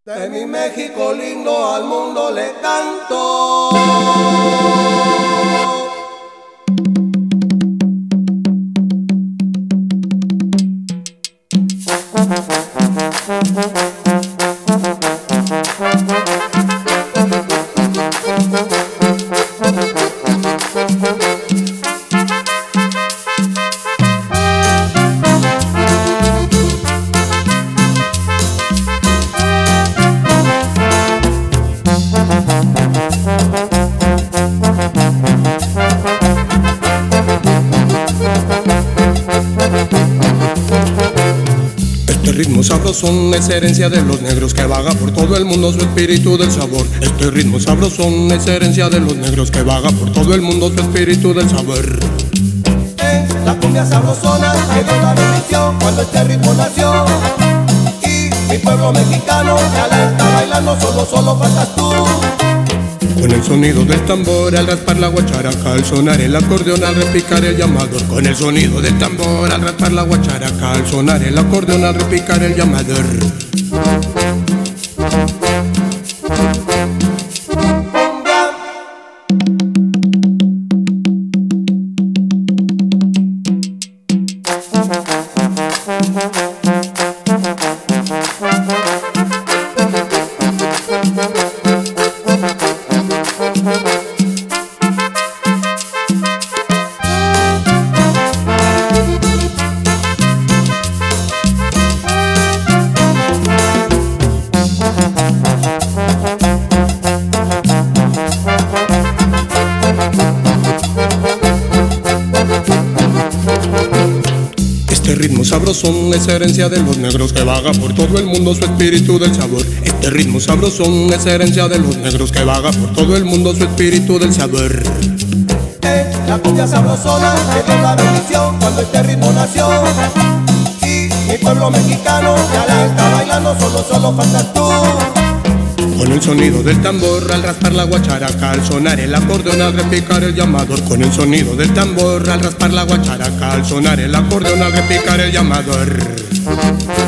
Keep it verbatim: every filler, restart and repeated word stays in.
De mi México lindo al mundo le canto. Este ritmo sabrosón es herencia de los negros que vaga por todo el mundo su espíritu del sabor. Este ritmo sabrosón es herencia de los negros que vaga por todo el mundo su espíritu del sabor. Es la cumbia sabrosona que dio la bendición cuando este ritmo nació. Y mi pueblo mexicano ya la está bailando, solo, solo faltas tú. Con el sonido del tambor al raspar la guacharaca, al sonar el acordeón, al repicar el llamador. Con el sonido del tambor al raspar la guacharaca, al sonar el acordeón, al repicar el llamador. Este ritmo sabrosón es herencia de los negros que vaga por todo el mundo su espíritu del sabor. Este ritmo sabrosón es herencia de los negros que vaga por todo el mundo su espíritu del sabor. Es la cumbia sabrosona que dio la bendición cuando este ritmo nació. Y mi pueblo mexicano ya la está bailando, solo, solo faltas tú. Con el sonido del tambor al raspar la guacharaca, al sonar el acordeón, al repicar el llamador. Con el sonido del tambor al raspar la guacharaca, al sonar el acordeón, al repicar el llamador.